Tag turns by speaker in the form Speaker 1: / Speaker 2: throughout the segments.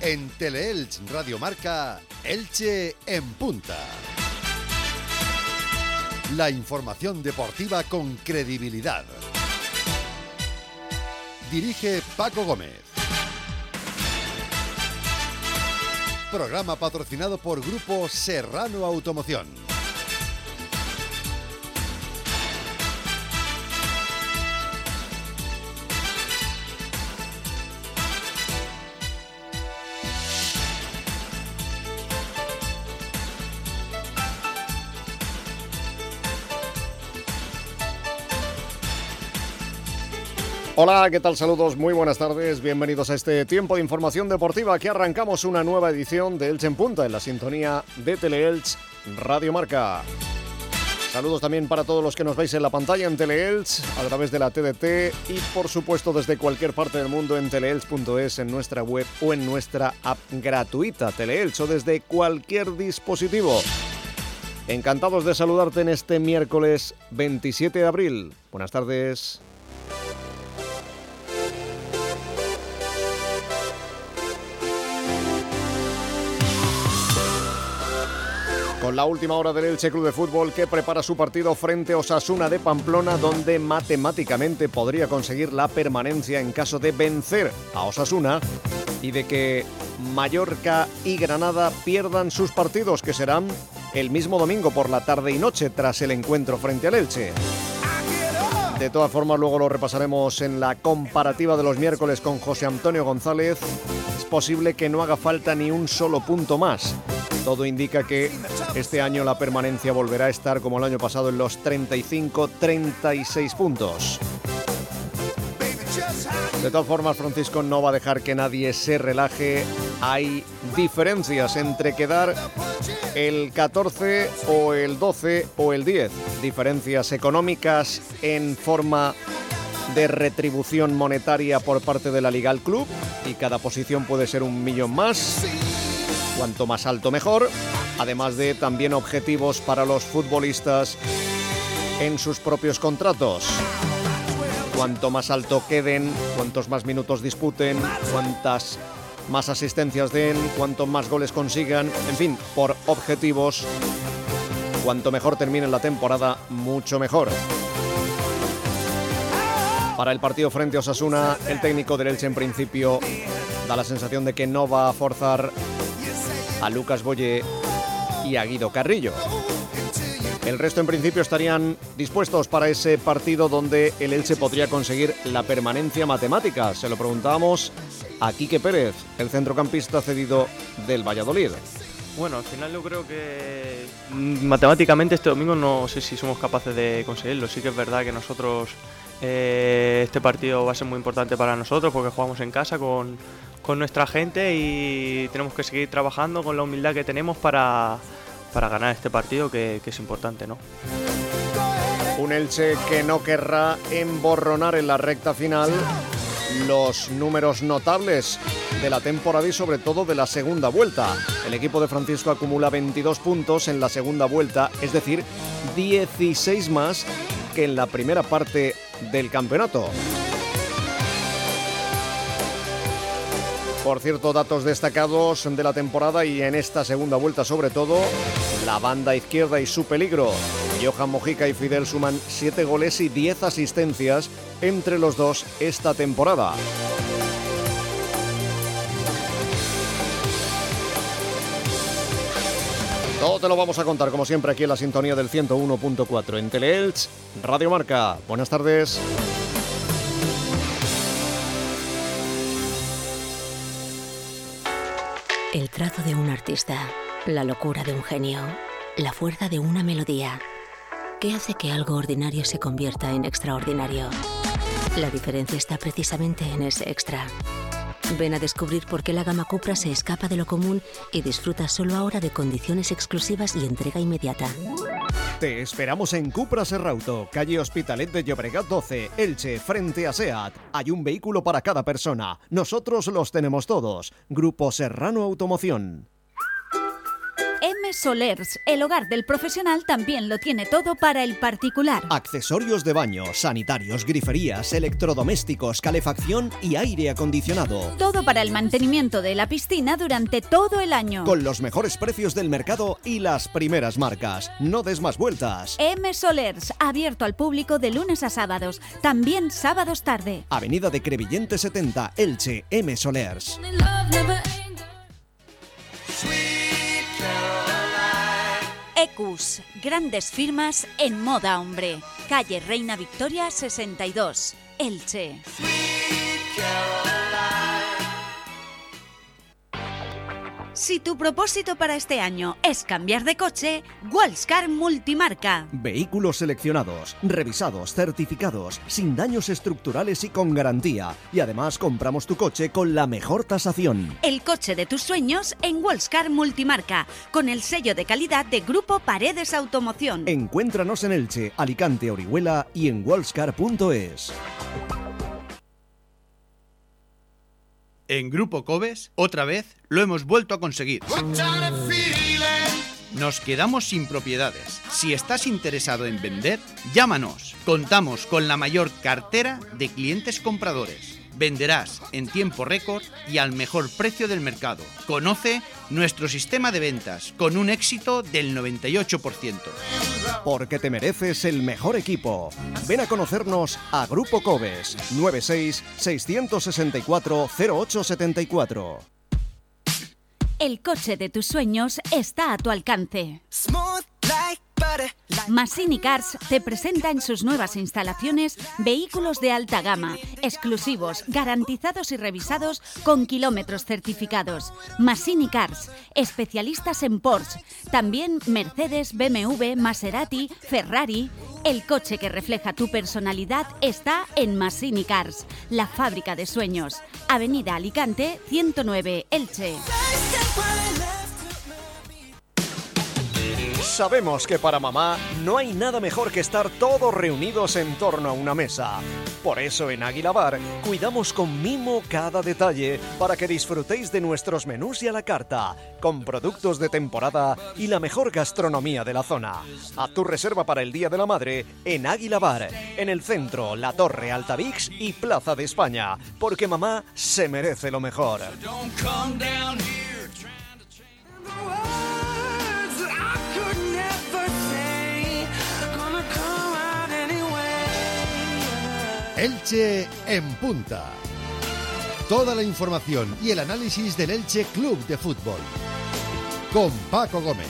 Speaker 1: En Teleelch Radio Marca, Elche en punta. La información deportiva con credibilidad. Dirige Paco Gómez. Programa patrocinado por Grupo Serrano Automoción.
Speaker 2: Hola, ¿qué tal? Saludos, muy buenas tardes, bienvenidos a este tiempo de información deportiva. Aquí arrancamos una nueva edición de Elche en Punta en la sintonía de Teleelch Radio Marca. Saludos también para todos los que nos veis en la pantalla en Teleelch, a través de la TDT y por supuesto desde cualquier parte del mundo en teleelch.es, en nuestra web o en nuestra app gratuita Teleelch o desde cualquier dispositivo. Encantados de saludarte en este miércoles 27 de abril. Buenas tardes. Con la última hora del Elche Club de Fútbol, que prepara su partido frente a Osasuna de Pamplona, donde matemáticamente podría conseguir la permanencia en caso de vencer a Osasuna y de que Mallorca y Granada pierdan sus partidos, que serán el mismo domingo por la tarde y noche tras el encuentro frente al Elche. De todas formas, luego lo repasaremos en la comparativa de los miércoles con José Antonio González. Es posible que no haga falta ni un solo punto más. Todo indica que este año la permanencia volverá a estar como el año pasado en los 35-36 puntos. De todas formas, Francisco no va a dejar que nadie se relaje. Hay diferencias entre quedar el 14 o el 12 o el 10. Diferencias económicas en forma de retribución monetaria por parte de la Liga al club, y cada posición puede ser 1 millón más. Cuanto más alto mejor, además de también objetivos para los futbolistas en sus propios contratos. Cuanto más alto queden, cuantos más minutos disputen, cuantas más asistencias den, cuantos más goles consigan, en fin, por objetivos, cuanto mejor termine la temporada, mucho mejor. Para el partido frente a Osasuna, el técnico del Elche en principio da la sensación de que no va a forzar a Lucas Boye y a Guido Carrillo. El resto en principio estarían dispuestos para ese partido donde el Elche podría conseguir la permanencia matemática. Se lo preguntábamos a Quique Pérez, el centrocampista cedido del Valladolid.
Speaker 3: Bueno, al final yo creo que matemáticamente este domingo no sé si somos capaces de conseguirlo. Sí que es verdad que nosotros este partido va a ser muy importante para nosotros porque jugamos en casa con nuestra gente y tenemos que seguir trabajando con la humildad que tenemos para ganar este partido que es importante, ¿no?
Speaker 2: Un Elche que no querrá emborronar en la recta final los números notables de la temporada y sobre todo de la segunda vuelta. El equipo de Francisco acumula 22 puntos en la segunda vuelta, es decir, 16 más que en la primera parte del campeonato. Por cierto, datos destacados de la temporada y en esta segunda vuelta sobre todo, la banda izquierda y su peligro. Johan Mojica y Fidel suman 7 goles y 10 asistencias entre los dos esta temporada. Todo te lo vamos a contar como siempre aquí en la sintonía del 101.4 en Teleelch Radio Marca. Buenas tardes.
Speaker 4: El trazo de un artista, la locura de un genio, la fuerza de una melodía. ¿Qué hace que algo ordinario se convierta en extraordinario? La diferencia está precisamente en ese extra. Ven a descubrir por qué la gama Cupra se escapa de lo común y disfruta solo ahora de condiciones exclusivas y entrega inmediata.
Speaker 2: Te esperamos en Cupra Serrauto, calle Hospitalet de Llobregat 12, Elche, frente a SEAT. Hay un vehículo para cada persona. Nosotros los tenemos todos. Grupo Serrano Automoción.
Speaker 5: Solers, el hogar del profesional, también lo tiene todo para el particular.
Speaker 2: Accesorios de baño, sanitarios, griferías, electrodomésticos, calefacción y aire acondicionado.
Speaker 5: Todo para el mantenimiento de la piscina durante todo el año.
Speaker 2: Con los mejores precios del mercado y las primeras marcas. No des más vueltas.
Speaker 5: M Solers, abierto al público de lunes a sábados, también sábados tarde.
Speaker 2: Avenida de Crevillente 70, Elche, M Solers.
Speaker 5: Ecus, grandes firmas en moda hombre. Calle Reina Victoria 62, Elche. Si tu propósito para este año es cambiar de coche, Wallscar Multimarca.
Speaker 2: Vehículos seleccionados, revisados, certificados, sin daños estructurales y con garantía. Y además compramos tu coche con la mejor tasación.
Speaker 5: El coche de tus sueños en Wallscar Multimarca, con el sello de calidad de Grupo Paredes Automoción.
Speaker 2: Encuéntranos en Elche, Alicante, Orihuela y en wallscar.es.
Speaker 6: En Grupo Cobes, otra vez, lo hemos vuelto a conseguir. Nos quedamos sin propiedades. Si estás interesado en vender, llámanos. Contamos con la mayor cartera de clientes compradores. Venderás en tiempo récord y al mejor precio del mercado. Conoce nuestro sistema de ventas con un éxito del 98%.
Speaker 2: Porque te mereces el mejor equipo. Ven a conocernos a Grupo Cobes, 96 664 0874.
Speaker 5: El coche de tus sueños está a tu alcance. Massini Cars te presenta en sus nuevas instalaciones vehículos de alta gama, exclusivos, garantizados y revisados con kilómetros certificados. Massini Cars, especialistas en Porsche, también Mercedes, BMW, Maserati, Ferrari. El coche que refleja tu personalidad está en Massini Cars, la fábrica de sueños. Avenida Alicante 109, Elche.
Speaker 2: Sabemos que para mamá no hay nada mejor que estar todos reunidos en torno a una mesa. Por eso en Águila Bar cuidamos con mimo cada detalle para que disfrutéis de nuestros menús y a la carta, con productos de temporada y la mejor gastronomía de la zona. A tu reserva para el Día de la Madre en Águila Bar, en el centro, La Torre, Altavix y Plaza de España, porque mamá se merece lo mejor.
Speaker 1: Elche en punta. Toda la información y el análisis del Elche Club de Fútbol. Con Paco Gómez.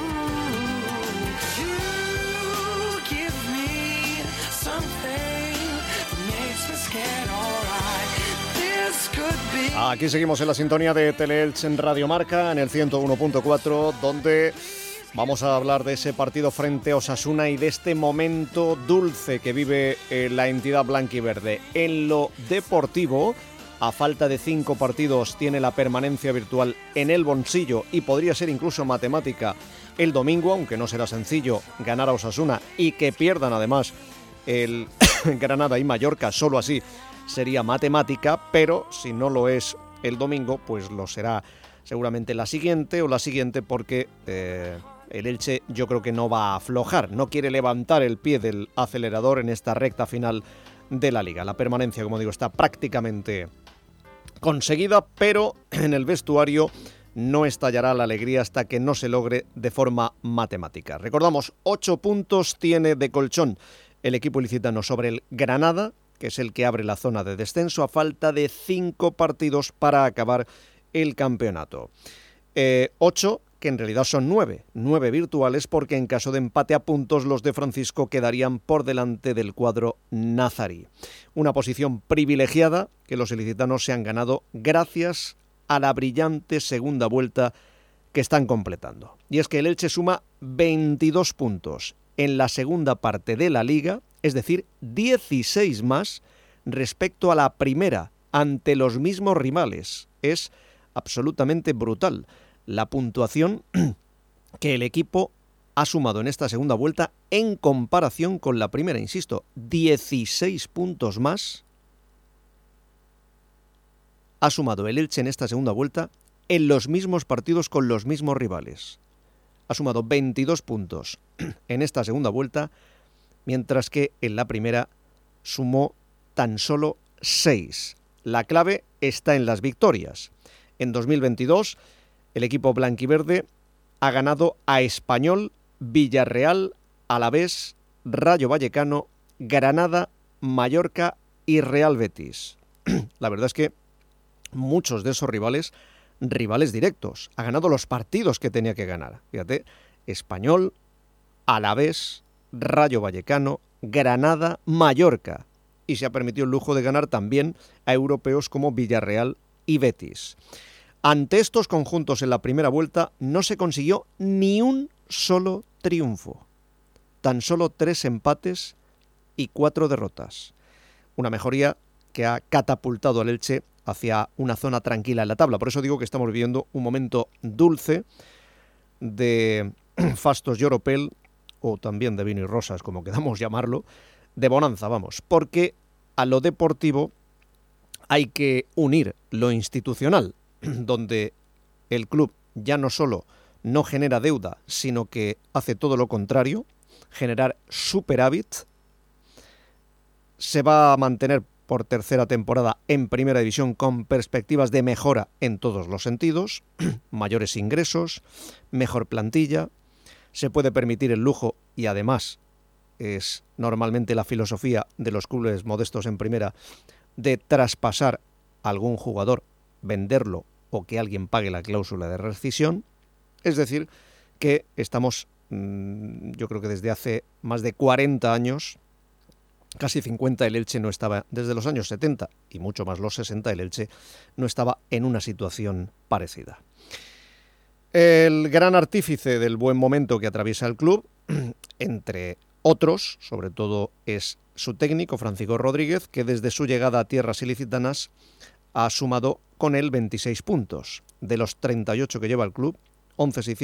Speaker 2: Aquí seguimos en la sintonía de Teleelche en Radio Marca, en el 101.4, donde vamos a hablar de ese partido frente a Osasuna y de este momento dulce que vive la entidad blanquiverde. En lo deportivo, a falta de 5 partidos, tiene la permanencia virtual en el bolsillo y podría ser incluso matemática el domingo, aunque no será sencillo ganar a Osasuna y que pierdan además el Granada y Mallorca, solo así sería matemática, pero si no lo es el domingo, pues lo será seguramente la siguiente o la siguiente, porque el Elche yo creo que no va a aflojar, no quiere levantar el pie del acelerador en esta recta final de la Liga. La permanencia, como digo, está prácticamente conseguida, pero en el vestuario no estallará la alegría hasta que no se logre de forma matemática. Recordamos, 8 puntos tiene de colchón el equipo ilicitano sobre el Granada, que es el que abre la zona de descenso, a falta de 5 partidos para acabar el campeonato. 8, que en realidad son 9 virtuales, porque en caso de empate a puntos los de Francisco quedarían por delante del cuadro nazarí. Una posición privilegiada que los ilicitanos se han ganado gracias a la brillante segunda vuelta que están completando. Y es que el Elche suma 22 puntos en la segunda parte de la Liga, es decir, 16 más respecto a la primera ante los mismos rivales. Es absolutamente brutal la puntuación que el equipo ha sumado en esta segunda vuelta en comparación con la primera, insisto, 16 puntos más ha sumado el Elche en esta segunda vuelta en los mismos partidos con los mismos rivales. ha sumado 22 puntos en esta segunda vuelta, mientras que en la primera sumó tan solo 6. La clave está en las victorias. En 2022, el equipo blanquiverde ha ganado a Español, Villarreal, Alavés, Rayo Vallecano, Granada, Mallorca y Real Betis. La verdad es que muchos de esos rivales directos. Ha ganado los partidos que tenía que ganar. Fíjate, Español, Alavés, Rayo Vallecano, Granada, Mallorca. Y se ha permitido el lujo de ganar también a europeos como Villarreal y Betis. Ante estos conjuntos en la primera vuelta no se consiguió ni un solo triunfo. Tan solo 3 empates y 4 derrotas. Una mejoría que ha catapultado al Elche hacia una zona tranquila en la tabla. Por eso digo que estamos viviendo un momento dulce de fastos y oropel, o también de vino y rosas, como queramos llamarlo, de bonanza, vamos. Porque a lo deportivo hay que unir lo institucional, donde el club ya no solo no genera deuda, sino que hace todo lo contrario, generar superávit. Se va a mantener por tercera temporada en primera división con perspectivas de mejora en todos los sentidos, mayores ingresos, mejor plantilla, se puede permitir el lujo y además es normalmente la filosofía de los clubes modestos en primera de traspasar a algún jugador, venderlo o que alguien pague la cláusula de rescisión. Es decir, que estamos, yo creo que desde hace más de 40 años, casi 50, el Elche no estaba, desde los años 70 y mucho más los 60, el Elche no estaba en una situación parecida. El gran artífice del buen momento que atraviesa el club, entre otros, sobre todo es su técnico, Francisco Rodríguez, que desde su llegada a tierras ilicitanas ha sumado con él 26 puntos. De los 38 que lleva el club, 12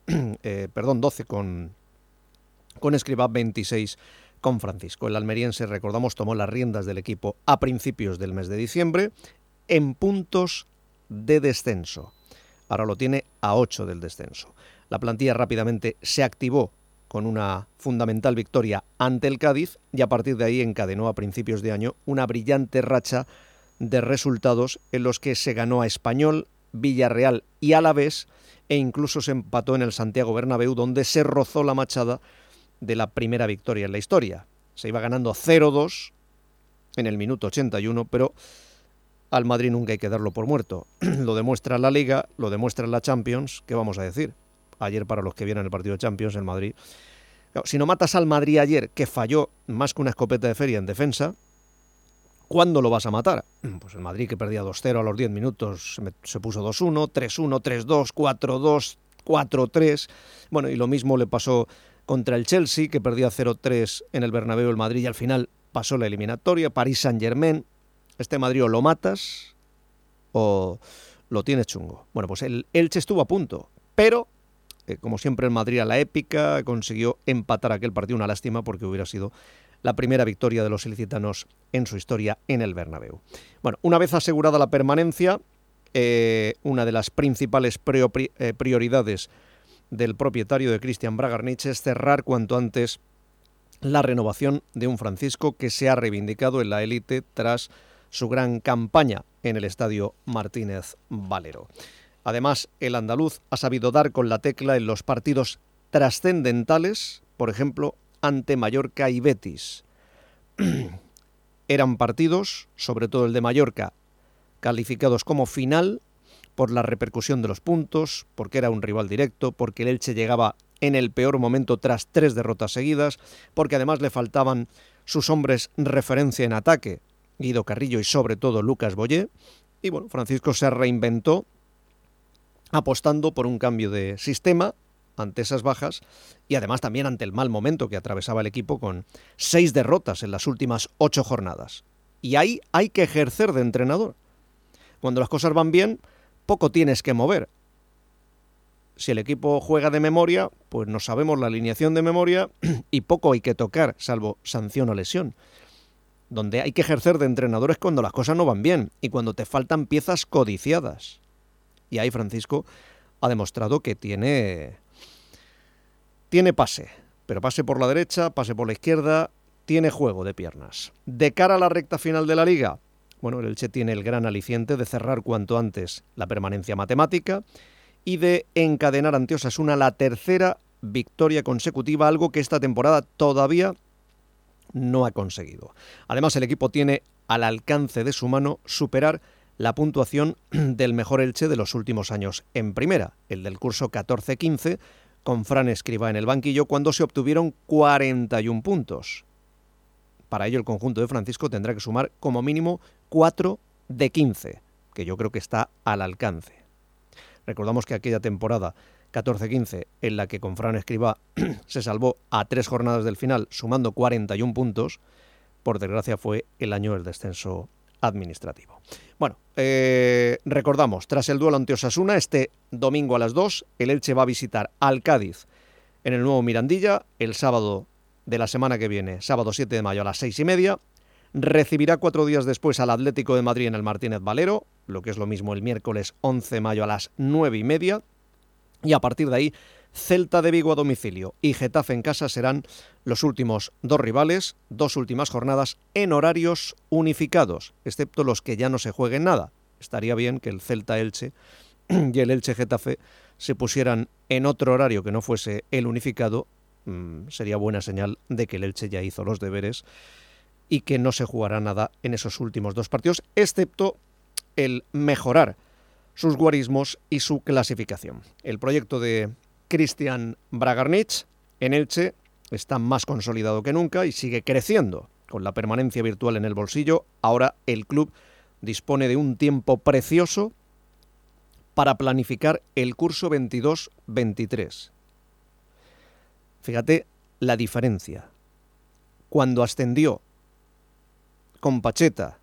Speaker 2: con Escribá, 26 con Francisco. El almeriense, recordamos, tomó las riendas del equipo a principios del mes de diciembre en puntos de descenso. Ahora lo tiene a 8 del descenso. La plantilla rápidamente se activó con una fundamental victoria ante el Cádiz y a partir de ahí encadenó a principios de año una brillante racha de resultados en los que se ganó a Español, Villarreal y Alavés e incluso se empató en el Santiago Bernabéu, donde se rozó la machada de la primera victoria en la historia. Se iba ganando 0-2 en el minuto 81, pero al Madrid nunca hay que darlo por muerto. Lo demuestra la Liga, lo demuestra la Champions. ¿Qué vamos a decir? Ayer, para los que vieron el partido de Champions, el Madrid... Claro, si no matas al Madrid ayer, que falló más que una escopeta de feria en defensa, ¿cuándo lo vas a matar? Pues el Madrid, que perdía 2-0 a los 10 minutos, se puso 2-1, 3-1, 3-2, 4-2, 4-3... Bueno, y lo mismo le pasó contra el Chelsea, que perdía 0-3 en el Bernabéu, el Madrid, y al final pasó la eliminatoria. París Saint-Germain. Este Madrid o lo matas o lo tienes chungo. Bueno, pues el Elche estuvo a punto, pero como siempre el Madrid a la épica consiguió empatar aquel partido. Una lástima porque hubiera sido la primera victoria de los ilicitanos en su historia en el Bernabéu. Bueno, una vez asegurada la permanencia, una de las principales prioridades del propietario de Cristian Bragarnich es cerrar cuanto antes la renovación de un Francisco que se ha reivindicado en la élite tras su gran campaña en el Estadio Martínez Valero. Además, el andaluz ha sabido dar con la tecla en los partidos trascendentales, por ejemplo, ante Mallorca y Betis. Eran partidos, sobre todo el de Mallorca, calificados como final por la repercusión de los puntos, porque era un rival directo, porque el Elche llegaba en el peor momento tras 3 derrotas seguidas, porque además le faltaban sus hombres referencia en ataque, Guido Carrillo y sobre todo Lucas Boyé. Y bueno, Francisco se reinventó apostando por un cambio de sistema ante esas bajas y además también ante el mal momento que atravesaba el equipo con 6 derrotas en las últimas 8 jornadas. Y ahí hay que ejercer de entrenador. Cuando las cosas van bien, poco tienes que mover. Si el equipo juega de memoria, pues no sabemos la alineación de memoria y poco hay que tocar, salvo sanción o lesión. Donde hay que ejercer de entrenador es cuando las cosas no van bien y cuando te faltan piezas codiciadas. Y ahí Francisco ha demostrado que tiene tiene pase, pero pase por la derecha, pase por la izquierda, tiene juego de piernas. De cara a la recta final de la Liga, bueno, el Elche tiene el gran aliciente de cerrar cuanto antes la permanencia matemática y de encadenar ante Osasuna la tercera victoria consecutiva, algo que esta temporada todavía no ha conseguido. Además, el equipo tiene al alcance de su mano superar la puntuación del mejor Elche de los últimos años en primera, el del curso 14-15, con Fran Escribá en el banquillo, cuando se obtuvieron 41 puntos. Para ello, el conjunto de Francisco tendrá que sumar como mínimo 4 de 15, que yo creo que está al alcance. Recordamos que aquella temporada 14-15, en la que con Fran Escribá se salvó a 3 jornadas del final, sumando 41 puntos, por desgracia fue el año del descenso administrativo. Bueno, recordamos, tras el duelo ante Osasuna, este domingo a las 2, el Elche va a visitar al Cádiz en el nuevo Mirandilla, el sábado de la semana que viene, sábado 7 de mayo a las 6:30, recibirá 4 días después al Atlético de Madrid en el Martínez Valero, lo que es lo mismo el miércoles 11 de mayo a las 9:30, y a partir de ahí, Celta de Vigo a domicilio y Getafe en casa serán los últimos 2 rivales, 2 últimas jornadas en horarios unificados, excepto los que ya no se jueguen nada. Estaría bien que el Celta-Elche y el Elche-Getafe se pusieran en otro horario que no fuese el unificado. Sería buena señal de que el Elche ya hizo los deberes y que no se jugará nada en esos últimos 2 partidos, excepto el mejorar sus guarismos y su clasificación. El proyecto de Cristian Bragarnich en Elche está más consolidado que nunca y sigue creciendo. Con la permanencia virtual en el bolsillo, ahora el club dispone de un tiempo precioso para planificar el curso 22-23. Fíjate la diferencia. Cuando ascendió con Pacheta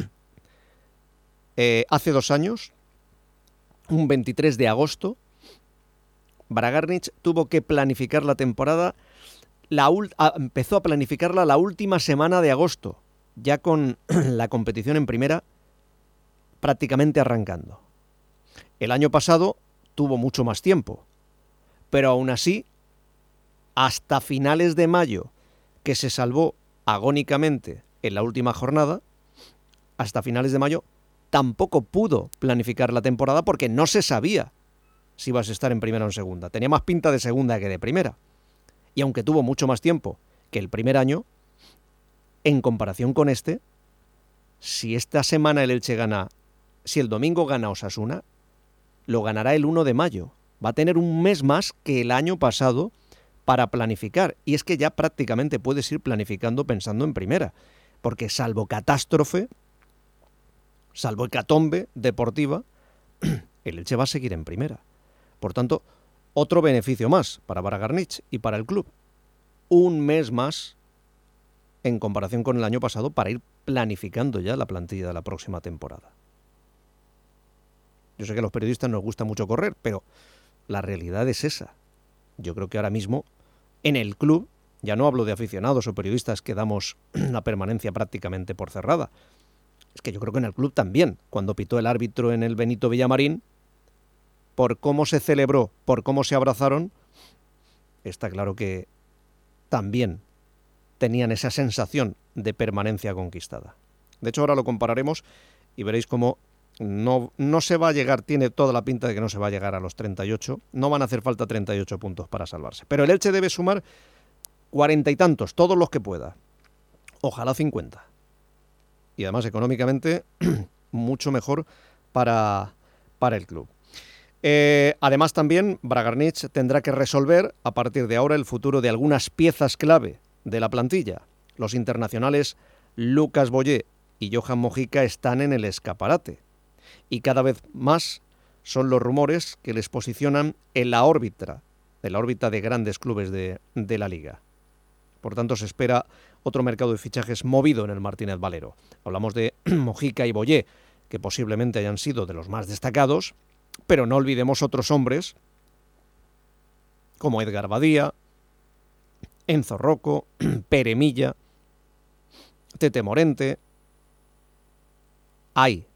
Speaker 2: hace 2 años, un 23 de agosto, Bragarnich tuvo que planificar la temporada, empezó a planificarla la última semana de agosto, ya con la competición en primera prácticamente arrancando. El año pasado tuvo mucho más tiempo, pero aún así, hasta finales de mayo, que se salvó agónicamente en la última jornada, hasta finales de mayo tampoco pudo planificar la temporada porque no se sabía si ibas a estar en primera o en segunda. Tenía más pinta de segunda que de primera. Y aunque tuvo mucho más tiempo que el primer año, en comparación con este, si esta semana el Elche gana, si el domingo gana Osasuna, lo ganará el 1 de mayo. Va a tener un mes más que el año pasado para planificar. Y es que ya prácticamente puedes ir planificando pensando en primera. Porque salvo catástrofe, salvo hecatombe deportiva, el Elche va a seguir en primera. Por tanto, otro beneficio más para Bragarnich y para el club. Un mes más en comparación con el año pasado para ir planificando ya la plantilla de la próxima temporada. Yo sé que a los periodistas nos gusta mucho correr, pero la realidad es esa. Yo creo que ahora mismo en el club, ya no hablo de aficionados o periodistas que damos la permanencia prácticamente por cerrada, es que yo creo que en el club también, cuando pitó el árbitro en el Benito Villamarín, por cómo se celebró, por cómo se abrazaron, está claro que también tenían esa sensación de permanencia conquistada. De hecho, ahora lo compararemos y veréis cómo no se va a llegar, tiene toda la pinta de que no se va a llegar a los 38, no van a hacer falta 38 puntos para salvarse. Pero el Elche debe sumar 40 y tantos, todos los que pueda. Ojalá 50. Y además económicamente mucho mejor para el club. Además también Bragarnich tendrá que resolver a partir de ahora el futuro de algunas piezas clave de la plantilla. Los internacionales Lucas Boyé y Johan Mojica están en el escaparate y cada vez más son los rumores que les posicionan en la órbita de grandes clubes de la Liga. Por tanto, se espera otro mercado de fichajes movido en el Martínez Valero. Hablamos de Mojica y Boyé, que posiblemente hayan sido de los más destacados, pero no olvidemos otros hombres como Edgar Badía, Enzo Rocco, Pere Milla, Tete Morente. Hay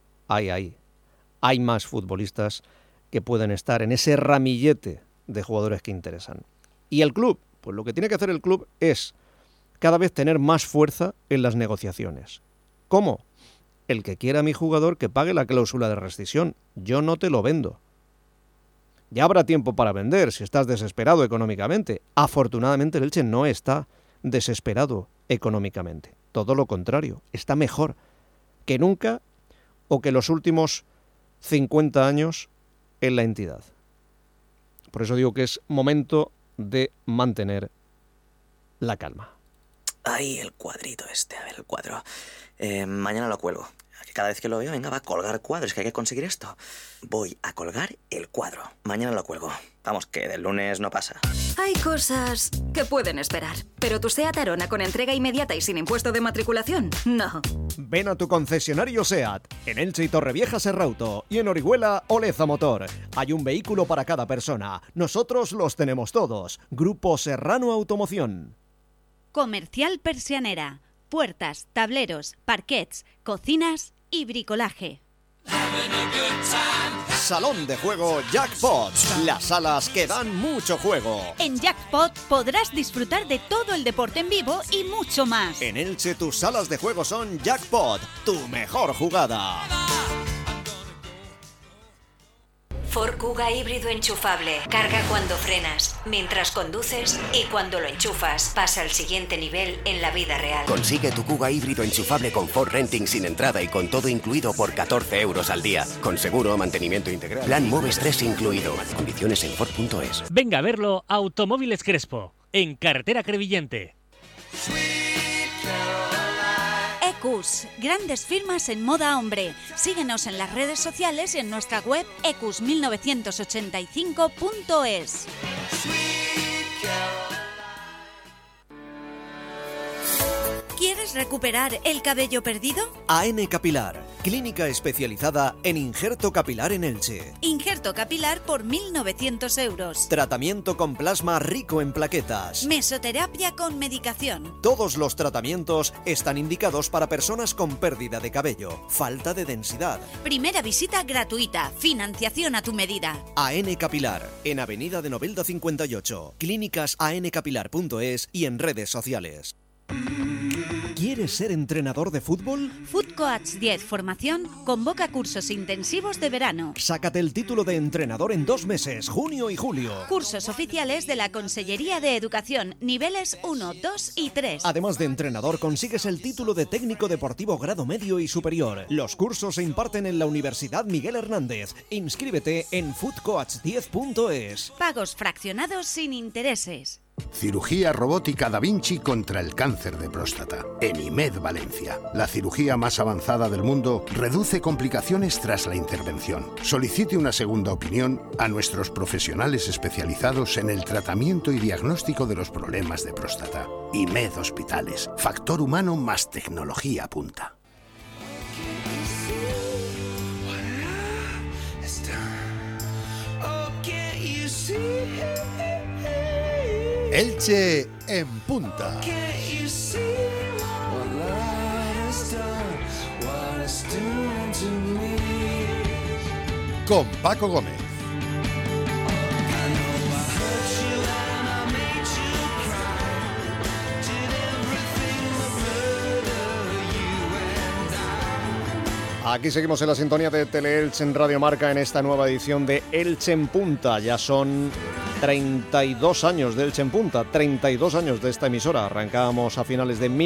Speaker 2: más futbolistas que pueden estar en ese ramillete de jugadores que interesan. ¿Y el club? Pues lo que tiene que hacer el club es cada vez tener más fuerza en las negociaciones. ¿Cómo? El que quiera a mi jugador que pague la cláusula de rescisión. Yo no te lo vendo. Ya habrá tiempo para vender si estás desesperado económicamente. Afortunadamente el Elche no está desesperado económicamente. Todo lo contrario, está mejor que nunca o que los últimos 50 años en la entidad. Por eso digo que es momento de mantener la calma.
Speaker 7: Ay, el cuadrito este, a ver, el cuadro. Mañana lo cuelgo. Que cada vez que lo veo, venga, va a colgar cuadros, que hay que conseguir esto. Voy a colgar el cuadro. Mañana lo cuelgo. Vamos, que del lunes no pasa.
Speaker 8: Hay cosas que pueden esperar, pero tu SEAT Arona con entrega inmediata y sin impuesto de matriculación, no.
Speaker 2: Ven a tu concesionario SEAT, en Elche y Torrevieja Serrauto, y en Orihuela Oleza Motor. Hay un vehículo para cada persona. Nosotros los tenemos todos. Grupo Serrano Automoción.
Speaker 5: Comercial Persianera. Puertas, tableros, parquets, cocinas y bricolaje.
Speaker 2: Salón de juego Jackpot. Las salas que dan mucho juego.
Speaker 5: En Jackpot podrás disfrutar de todo el deporte en vivo y mucho más.
Speaker 2: En Elche tus salas de juego son Jackpot, tu mejor jugada.
Speaker 4: Ford Kuga híbrido enchufable. Carga cuando frenas, mientras conduces y cuando lo enchufas. Pasa al siguiente nivel en la vida real.
Speaker 9: Consigue tu Kuga híbrido enchufable con Ford Renting sin entrada y con todo incluido por 14 euros al día. Con seguro, mantenimiento integral. Plan Moves 3 incluido. Condiciones en Ford.es.
Speaker 10: Venga a verlo Automóviles Crespo, en carretera Crevillente.
Speaker 5: Ecus, grandes firmas en moda hombre. Síguenos en las redes sociales y en nuestra web ecus1985.es. ¿Quieres recuperar el cabello perdido?
Speaker 2: AN Capilar, clínica especializada en injerto capilar en Elche.
Speaker 5: Injerto capilar por 1.900 euros.
Speaker 2: Tratamiento con plasma rico en plaquetas.
Speaker 5: Mesoterapia con medicación.
Speaker 2: Todos los tratamientos están indicados para personas con pérdida de cabello, falta de densidad.
Speaker 5: Primera visita gratuita, financiación a tu medida.
Speaker 2: AN Capilar, en Avenida de Novelda 58, clínicasancapilar.es y en redes sociales. ¿Quieres ser entrenador de fútbol?
Speaker 5: Footcoach 10 Formación convoca cursos intensivos de verano.
Speaker 2: Sácate el título de entrenador en 2 meses, junio y julio.
Speaker 5: Cursos oficiales de la Consellería de Educación, niveles 1, 2 y 3.
Speaker 2: Además de entrenador, consigues el título de técnico deportivo grado medio y superior. Los cursos se imparten en la Universidad Miguel Hernández. Inscríbete en footcoach10.es.
Speaker 5: Pagos fraccionados sin intereses.
Speaker 11: Cirugía robótica Da Vinci contra el cáncer de próstata. En IMED Valencia. La cirugía más avanzada del mundo reduce complicaciones tras la intervención. Solicite una segunda opinión a nuestros profesionales especializados en el tratamiento y diagnóstico de los problemas de próstata. IMED Hospitales. Factor humano más tecnología punta.
Speaker 1: Elche en punta. Con Paco Gómez.
Speaker 2: Aquí seguimos en la sintonía de Teleelche en Radio Marca en esta nueva edición de Elche en Punta. Ya son 32 años de Elche en Punta, 32 años de esta emisora. Arrancábamos a finales de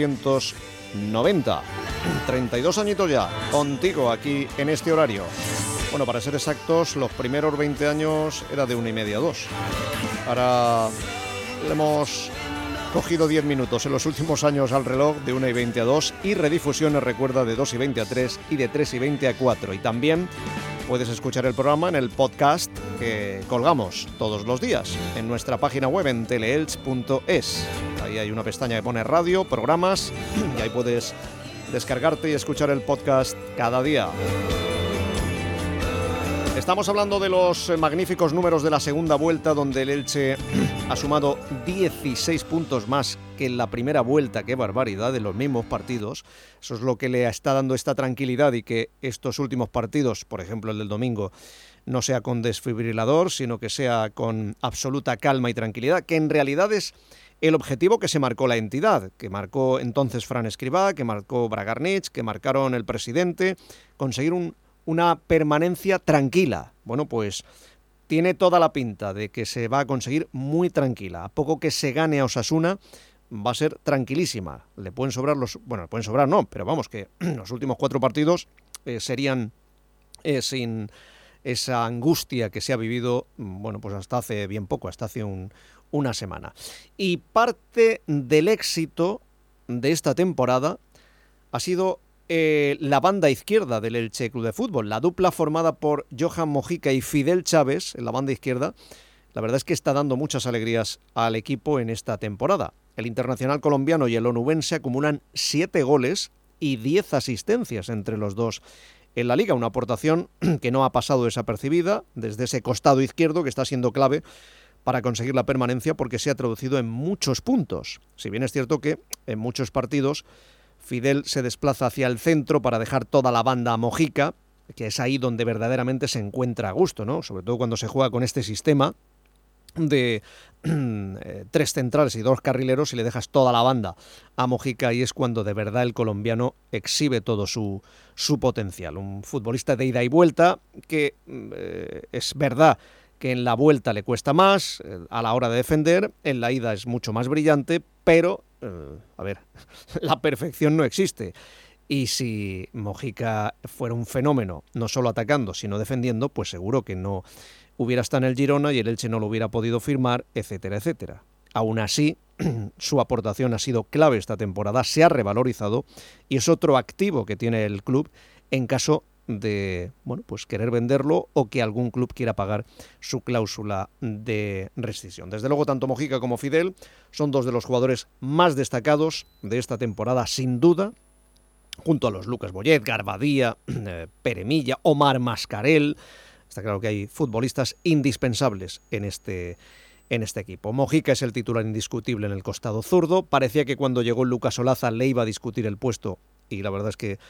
Speaker 2: 1990. 32 añitos ya, contigo aquí en este horario. Bueno, para ser exactos, los primeros 20 años era de 1:30 a 2. Ahora le hemos cogido 10 minutos en los últimos años al reloj de 1:20 a 2 y redifusiones, recuerda, de 2:20 a 3 y de 3:20 a 4. Y también puedes escuchar el programa en el podcast que colgamos todos los días en nuestra página web en teleelch.es. Ahí hay una pestaña que pone radio, programas, y ahí puedes descargarte y escuchar el podcast cada día. Estamos hablando de los magníficos números de la segunda vuelta, donde el Elche ha sumado 16 puntos más que en la primera vuelta. ¡Qué barbaridad! De los mismos partidos. Eso es lo que le está dando esta tranquilidad, y que estos últimos partidos, por ejemplo el del domingo, no sea con desfibrilador, sino que sea con absoluta calma y tranquilidad, que en realidad es el objetivo que se marcó la entidad, que marcó entonces Fran Escribá, que marcó Bragarnich, que marcaron el presidente, conseguir una permanencia tranquila. Bueno, pues tiene toda la pinta de que se va a conseguir muy tranquila. A poco que se gane a Osasuna, va a ser tranquilísima. Le pueden sobrar le pueden sobrar no, pero vamos, que los últimos 4 partidos serían sin esa angustia que se ha vivido, bueno, pues hasta hace bien poco, hasta hace una semana. Y parte del éxito de esta temporada ha sido la banda izquierda del Elche Club de Fútbol, la dupla formada por Johan Mojica y Fidel Chávez en la banda izquierda. La verdad es que está dando muchas alegrías al equipo en esta temporada. El internacional colombiano y el onubense acumulan 7 goles y 10 asistencias entre los dos en la Liga, una aportación que no ha pasado desapercibida desde ese costado izquierdo, que está siendo clave para conseguir la permanencia, porque se ha traducido en muchos puntos. Si bien es cierto que en muchos partidos Fidel se desplaza hacia el centro para dejar toda la banda a Mojica, que es ahí donde verdaderamente se encuentra a gusto, ¿no? Sobre todo cuando se juega con este sistema de 3 centrales y 2 carrileros, y le dejas toda la banda a Mojica, y es cuando de verdad el colombiano exhibe todo su potencial. Un futbolista de ida y vuelta que es verdad que en la vuelta le cuesta más a la hora de defender, en la ida es mucho más brillante, pero, la perfección no existe. Y si Mojica fuera un fenómeno, no solo atacando, sino defendiendo, pues seguro que no hubiera estado en el Girona y el Elche no lo hubiera podido firmar, etcétera, etcétera. Aún así, su aportación ha sido clave esta temporada, se ha revalorizado y es otro activo que tiene el club en caso de, bueno, pues querer venderlo o que algún club quiera pagar su cláusula de rescisión. Desde luego, tanto Mojica como Fidel son 2 de los jugadores más destacados de esta temporada, sin duda, junto a los Lucas Boyet, Garbadía, Peremilla, Omar Mascarell. Está claro que hay futbolistas indispensables en este equipo. Mojica es el titular indiscutible en el costado zurdo. Parecía que cuando llegó Lucas Olaza le iba a discutir el puesto, y la verdad es que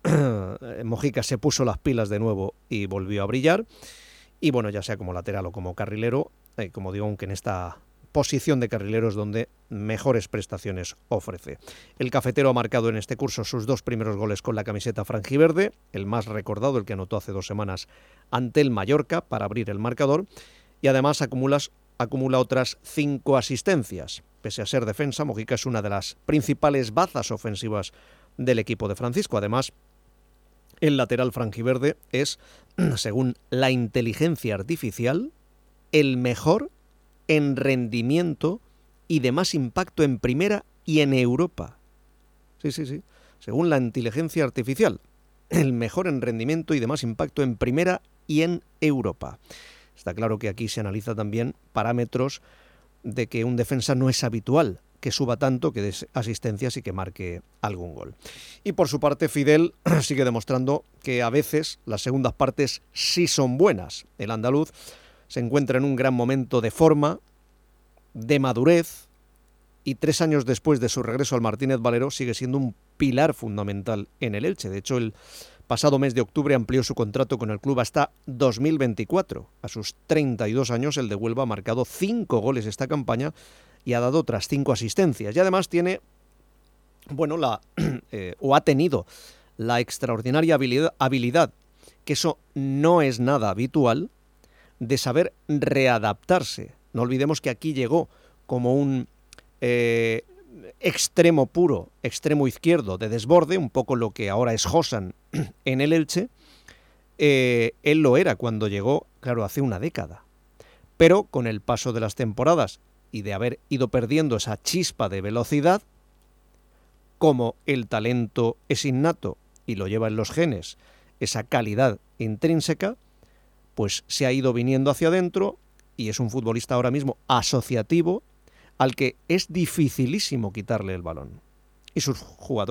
Speaker 2: Mojica se puso las pilas de nuevo y volvió a brillar. Y bueno, ya sea como lateral o como carrilero, como digo, aunque en esta posición de carrilero es donde mejores prestaciones ofrece. El cafetero ha marcado en este curso sus 2 primeros goles con la camiseta franjiverde, el más recordado, el que anotó hace 2 semanas ante el Mallorca para abrir el marcador, y además acumula otras 5 asistencias. Pese a ser defensa, Mojica es una de las principales bazas ofensivas del equipo de Francisco. Además, el lateral franjiverde es, según la inteligencia artificial, el mejor en rendimiento y de más impacto en primera y en Europa. Sí. Según la inteligencia artificial, el mejor en rendimiento y de más impacto en primera y en Europa. Está claro que aquí se analiza también parámetros de que un defensa no es habitual que suba tanto, que dé asistencias y que marque algún gol. Y por su parte, Fidel sigue demostrando que a veces las segundas partes sí son buenas. El andaluz se encuentra en un gran momento de forma, de madurez, y 3 años después de su regreso al Martínez Valero sigue siendo un pilar fundamental en el Elche. De hecho, el pasado mes de octubre amplió su contrato con el club hasta 2024. A sus 32 años, el de Huelva ha marcado 5 goles esta campaña y ha dado otras 5 asistencias. Y además tiene, ha tenido la extraordinaria habilidad, que eso no es nada habitual, de saber readaptarse. No olvidemos que aquí llegó como un extremo puro, extremo izquierdo de desborde, un poco lo que ahora es Josan en el Elche. Él lo era cuando llegó, claro, hace una década. Pero con el paso de las temporadas y de haber ido perdiendo esa chispa de velocidad, como el talento es innato y lo lleva en los genes, esa calidad intrínseca, pues se ha ido viniendo hacia adentro y es un futbolista ahora mismo asociativo al que es dificilísimo quitarle el balón. Y sus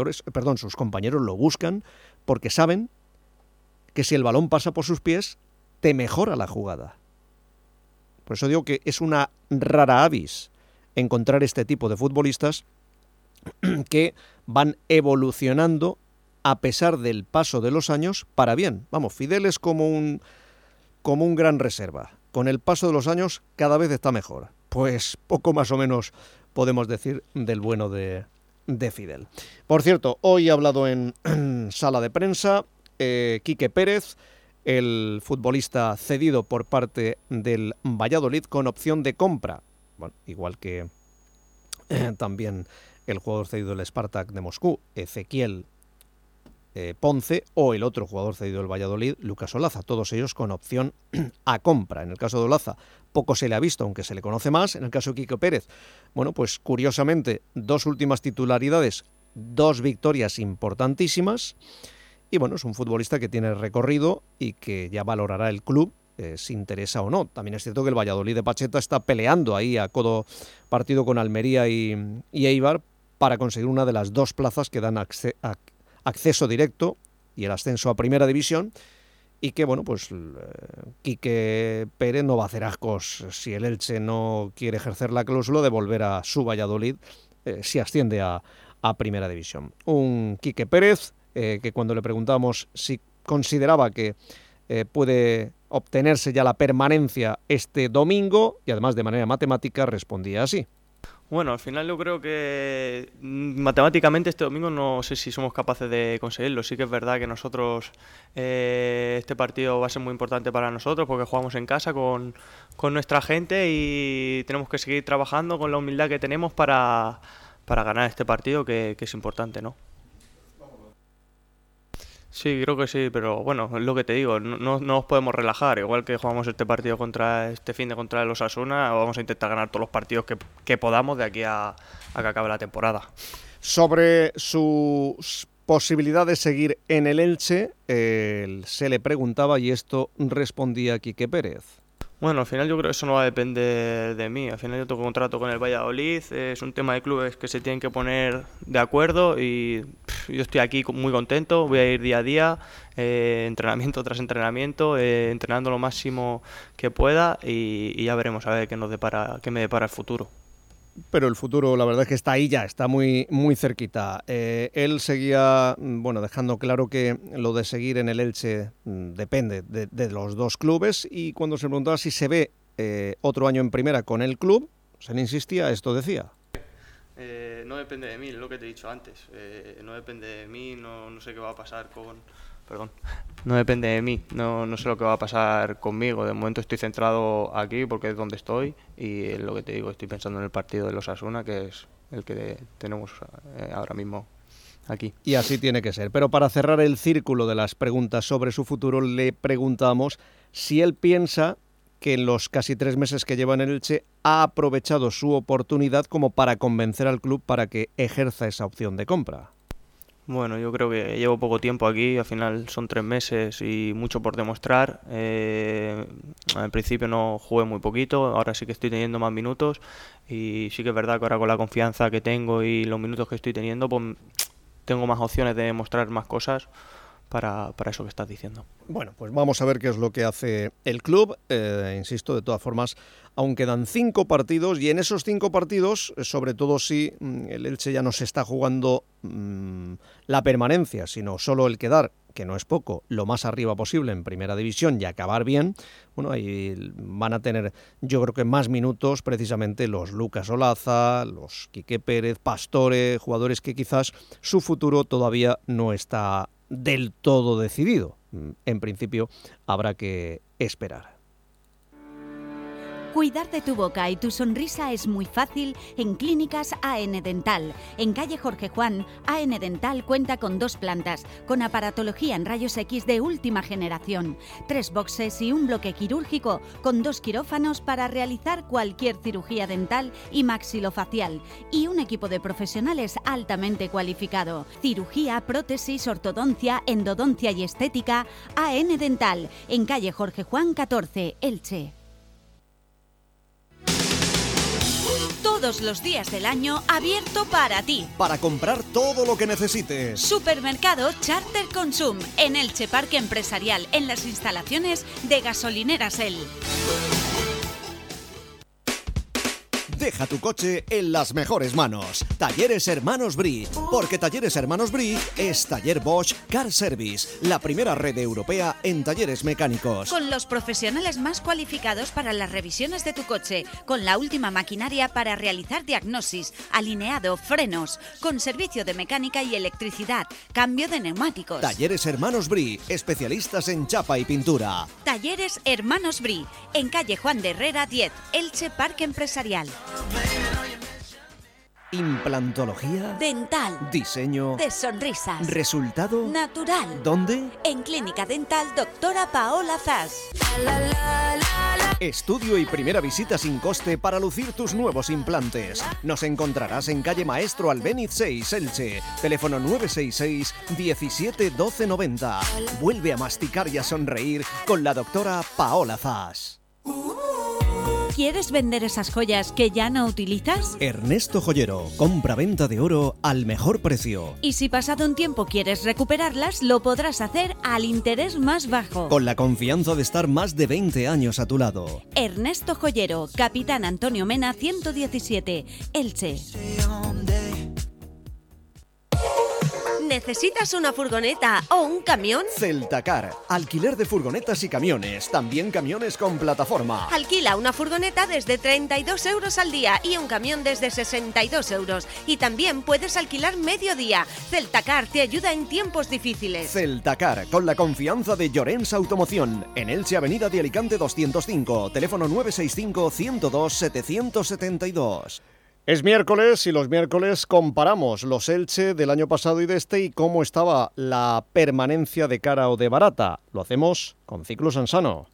Speaker 2: compañeros lo buscan porque saben que si el balón pasa por sus pies, te mejora la jugada. Por eso digo que es una rara avis encontrar este tipo de futbolistas que van evolucionando a pesar del paso de los años para bien. Vamos, Fidel es como un gran reserva. Con el paso de los años cada vez está mejor. Pues poco más o menos podemos decir del bueno de Fidel. Por cierto, hoy ha hablado en sala de prensa Quique Pérez, el futbolista cedido por parte del Valladolid con opción de compra. Bueno, igual que también el jugador cedido del Spartak de Moscú, Ezequiel Ponce, o el otro jugador cedido del Valladolid, Lucas Olaza, todos ellos con opción a compra. En el caso de Olaza poco se le ha visto, aunque se le conoce más. En el caso de Quique Pérez, bueno, pues curiosamente 2 últimas titularidades, 2 victorias importantísimas, y bueno, es un futbolista que tiene recorrido y que ya valorará el club si interesa o no. También es cierto que el Valladolid de Pacheta está peleando ahí a codo partido con Almería y Eibar para conseguir una de las 2 plazas que dan acceso directo y el ascenso a Primera División, y que, bueno, pues Quique Pérez no va a hacer ascos si el Elche no quiere ejercer la cláusula de volver a su Valladolid si asciende a Primera División. Un Quique Pérez que cuando le preguntamos si consideraba que puede obtenerse ya la permanencia este domingo, y además de manera matemática, respondía así.
Speaker 3: Bueno, al final yo creo que matemáticamente este domingo no sé si somos capaces de conseguirlo. Sí que es verdad que nosotros este partido va a ser muy importante para nosotros porque jugamos en casa con nuestra gente y tenemos que seguir trabajando con la humildad que tenemos para ganar este partido que es importante, ¿no? Sí, creo que sí, pero bueno, es lo que te digo, no nos podemos relajar. Igual que jugamos este partido contra el Osasuna, vamos a intentar ganar todos los partidos que podamos de aquí a que acabe la temporada.
Speaker 2: Sobre sus posibilidades de seguir en el Elche, se le preguntaba y esto respondía Quique Pérez.
Speaker 3: Bueno, al final yo creo que eso no va a depender de mí. Al final yo tengo contrato con el Valladolid, es un tema de clubes que se tienen que poner de acuerdo y yo estoy aquí muy contento, voy a ir día a día, entrenamiento tras entrenamiento, entrenando lo máximo que pueda y ya veremos a ver qué me depara el futuro.
Speaker 2: Pero el futuro, la verdad es que está ahí ya, está muy, muy cerquita. Él seguía, bueno, dejando claro que lo de seguir en el Elche depende de los 2 clubes, y cuando se preguntaba si se ve otro año en primera con el club, se le insistía, esto decía.
Speaker 3: No depende de mí, es lo que te he dicho antes. No depende de mí, no sé qué va a pasar no depende de mí, no sé lo que va a pasar conmigo. De momento estoy centrado aquí porque es donde estoy y es lo que te digo, estoy pensando en el partido de los Osasuna, que es el que tenemos ahora mismo aquí. Y
Speaker 2: así tiene que ser. Pero para cerrar el círculo de las preguntas sobre su futuro, le preguntamos si él piensa que en los casi 3 meses que lleva en el Elche ha aprovechado su oportunidad como para convencer al club para que ejerza esa opción de compra.
Speaker 3: Bueno, yo creo que llevo poco tiempo aquí, al final son 3 meses y mucho por demostrar. Al principio no jugué muy poquito, ahora sí que estoy teniendo más minutos y sí que es verdad que ahora con la confianza que tengo y los minutos que estoy teniendo, pues tengo más opciones de demostrar más cosas para eso que estás diciendo.
Speaker 2: Bueno, pues vamos a ver qué es lo que hace el club. Insisto, de todas formas, aún quedan 5 partidos y en esos 5 partidos, sobre todo si el Elche ya no se está jugando la permanencia, sino solo el quedar, que no es poco, lo más arriba posible en Primera División y acabar bien, bueno, ahí van a tener, yo creo que más minutos precisamente los Lucas Olaza, los Quique Pérez, Pastore, jugadores que quizás su futuro todavía no está del todo decidido. En principio habrá que esperar.
Speaker 5: Cuidar de tu boca y tu sonrisa es muy fácil en Clínicas AN Dental. En calle Jorge Juan, AN Dental cuenta con 2 plantas, con aparatología en rayos X de última generación, 3 boxes y un bloque quirúrgico, con 2 quirófanos para realizar cualquier cirugía dental y maxilofacial, y un equipo de profesionales altamente cualificado. Cirugía, prótesis, ortodoncia, endodoncia y estética, AN Dental, en calle Jorge Juan 14, Elche. todos los días del año abierto para ti.
Speaker 2: Para comprar todo lo que necesites.
Speaker 5: Supermercado Charter Consum en Elche Parque Empresarial, en las instalaciones de Gasolineras El.
Speaker 2: Deja tu coche en las mejores manos. Talleres Hermanos Brie, porque Talleres Hermanos Brie es Taller Bosch Car Service, la primera red europea en talleres mecánicos.
Speaker 5: Con los profesionales más cualificados para las revisiones de tu coche, con la última maquinaria para realizar diagnosis, alineado, frenos, con servicio de mecánica y electricidad, cambio de neumáticos.
Speaker 2: Talleres Hermanos Brie, especialistas en chapa y pintura.
Speaker 5: Talleres Hermanos Brie, en calle Juan de Herrera 10, Elche Parque Empresarial.
Speaker 2: Implantología.
Speaker 5: Dental.
Speaker 2: Diseño.
Speaker 5: De sonrisas.
Speaker 2: Resultado.
Speaker 5: Natural.
Speaker 2: ¿Dónde?
Speaker 5: En Clínica Dental Doctora Paola Zas.
Speaker 2: Estudio y primera visita sin coste para lucir tus nuevos implantes. Nos encontrarás en calle Maestro Albéniz 6, Elche. Teléfono 966 17 12 90. Vuelve a masticar y a sonreír con la doctora Paola Zas.
Speaker 5: ¿Quieres vender esas joyas que ya no utilizas?
Speaker 2: Ernesto Joyero, compra-venta de oro al mejor precio.
Speaker 5: Y si pasado un tiempo quieres recuperarlas, lo podrás hacer al interés más bajo.
Speaker 2: Con la confianza de estar más de 20 años a tu lado.
Speaker 5: Ernesto Joyero, Capitán Antonio Mena 117, Elche.
Speaker 12: ¿Necesitas una furgoneta o un camión?
Speaker 2: Celtacar, alquiler de furgonetas y camiones, también camiones con plataforma.
Speaker 12: Alquila una furgoneta desde 32 euros al día y un camión desde 62 euros. Y también puedes alquilar mediodía. Celtacar te ayuda en tiempos difíciles.
Speaker 2: Celtacar, con la confianza de Llorens Automoción. En Elche, Avenida de Alicante 205, teléfono 965 102 772. Es miércoles y los miércoles comparamos los Elche del año pasado y de este y cómo estaba la permanencia de cara o de barata. Lo hacemos con Ciclos Sansano.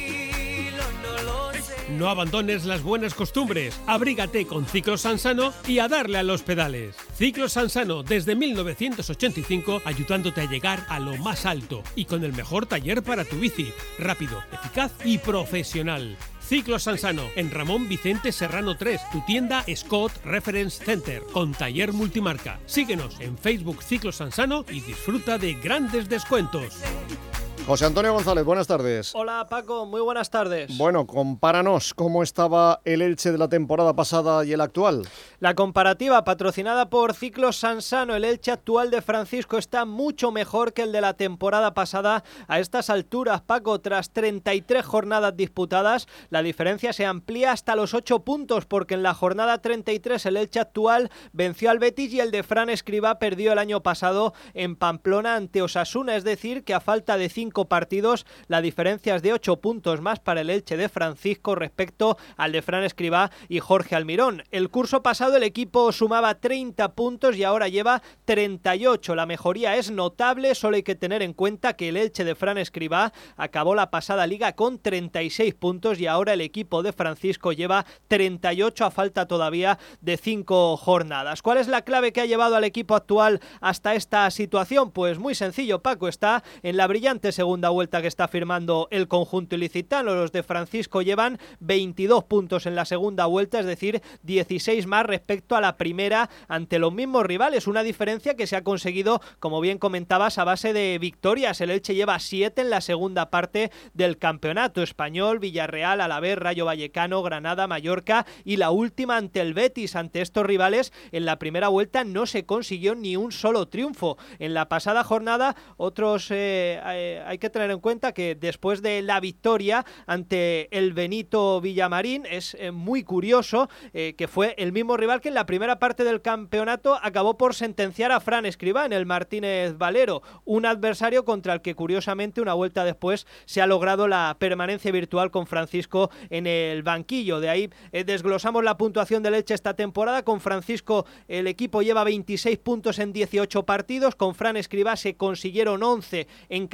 Speaker 13: No abandones las buenas costumbres, abrígate con Ciclos Sansano y a darle a los pedales. Ciclos Sansano desde 1985 ayudándote a llegar a lo más alto y con el mejor taller para tu bici, rápido, eficaz y profesional. Ciclos Sansano, en Ramón Vicente Serrano 3, tu tienda Scott Reference Center, con taller multimarca. Síguenos en Facebook Ciclos Sansano y disfruta de grandes descuentos.
Speaker 2: José Antonio González, buenas tardes.
Speaker 14: Hola Paco, muy buenas tardes.
Speaker 2: Bueno, compáranos cómo estaba el Elche de la temporada pasada y el actual.
Speaker 14: La comparativa patrocinada por Ciclos Sansano, el Elche actual de Francisco está mucho mejor que el de la temporada pasada. A estas alturas, Paco, tras 33 jornadas disputadas, la diferencia se amplía hasta los 8 puntos, porque en la jornada 33 el Elche actual venció al Betis y el de Fran Escribá perdió el año pasado en Pamplona ante Osasuna, es decir, que a falta de 5 partidos, la diferencia es de 8 puntos más para el Elche de Francisco respecto al de Fran Escribá y Jorge Almirón. El curso pasado el equipo sumaba 30 puntos y ahora lleva 38. La mejoría es notable, solo hay que tener en cuenta que el Elche de Fran Escribá acabó la pasada liga con 36 puntos y ahora el equipo de Francisco lleva 38 a falta todavía de 5 jornadas. ¿Cuál es la clave que ha llevado al equipo actual hasta esta situación? Pues muy sencillo, Paco, está en la brillante segunda vuelta que está firmando el conjunto ilicitano. Los de Francisco llevan 22 puntos en la segunda vuelta, es decir, 16 más respecto a la primera ante los mismos rivales. Una diferencia que se ha conseguido, como bien comentabas, a base de victorias. El Elche lleva 7 en la segunda parte del campeonato español: Villarreal, Alavés, Rayo Vallecano, Granada, Mallorca y la última ante el Betis. Ante estos rivales, en la primera vuelta no se consiguió ni un solo triunfo. En la pasada jornada, hay que tener en cuenta que después de la victoria ante el Benito Villamarín, es muy curioso que fue el mismo rival que en la primera parte del campeonato acabó por sentenciar a Fran Escribá en el Martínez Valero, un adversario contra el que curiosamente una vuelta después se ha logrado la permanencia virtual con Francisco en el banquillo. De ahí desglosamos la puntuación del Elche esta temporada. Con Francisco el equipo lleva 26 puntos en 18 partidos, con Fran Escribá se consiguieron 11 en 14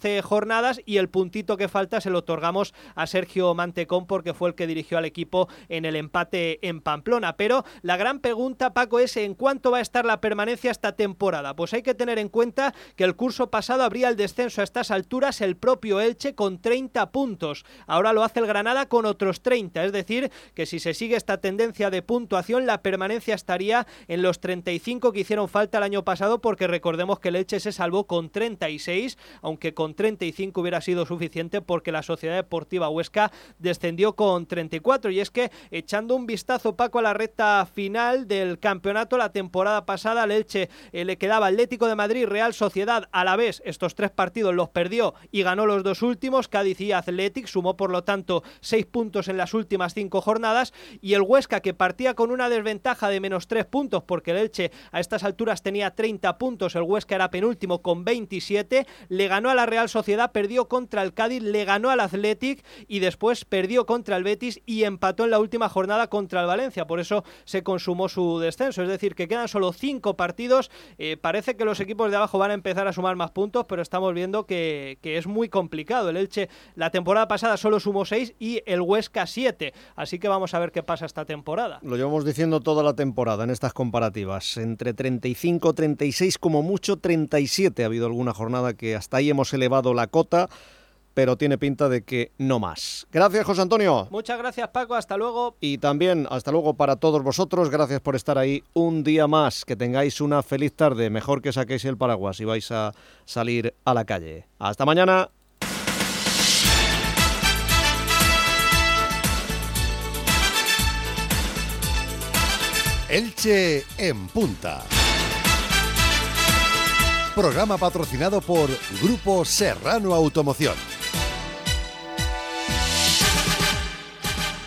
Speaker 14: 14 jornadas y el puntito que falta se lo otorgamos a Sergio Mantecón porque fue el que dirigió al equipo en el empate en Pamplona. Pero la gran pregunta, Paco, es ¿en cuánto va a estar la permanencia esta temporada? Pues hay que tener en cuenta que el curso pasado habría el descenso a estas alturas el propio Elche con 30 puntos. Ahora lo hace el Granada con otros 30, es decir, que si se sigue esta tendencia de puntuación, la permanencia estaría en los 35 que hicieron falta el año pasado, porque recordemos que el Elche se salvó con 36, aunque con 35 hubiera sido suficiente porque la Sociedad Deportiva Huesca descendió con 34. Y es que, echando un vistazo, Paco, a la recta final del campeonato, la temporada pasada al Elche le quedaba Atlético de Madrid, Real Sociedad, Alavés. Estos 3 partidos los perdió y ganó los 2 últimos. Cádiz y Athletic, sumó por lo tanto 6 puntos en las últimas 5 jornadas, y el Huesca, que partía con una desventaja de menos 3 puntos porque el Elche a estas alturas tenía 30 puntos, el Huesca era penúltimo con 27, le ganó a la Real Sociedad, perdió contra el Cádiz, le ganó al Athletic y después perdió contra el Betis y empató en la última jornada contra el Valencia. Por eso se consumó su descenso, es decir, que quedan solo 5 partidos. Parece que los equipos de abajo van a empezar a sumar más puntos, pero estamos viendo que es muy complicado. El Elche la temporada pasada solo sumó 6 y el Huesca 7, así que vamos a ver qué pasa esta temporada.
Speaker 2: Lo llevamos diciendo toda la temporada en estas comparativas, entre 35, 36, como mucho 37. Ha habido alguna jornada que hasta ahí hemos elevado la cota, pero tiene pinta de que no más. Gracias, José Antonio.
Speaker 14: Muchas gracias, Paco, hasta luego.
Speaker 2: Y también hasta luego para todos vosotros, gracias por estar ahí un día más, que tengáis una feliz tarde, mejor que saquéis el paraguas y vais a salir a la calle. Hasta mañana.
Speaker 1: Elche en Punta. Programa patrocinado por Grupo Serrano Automoción.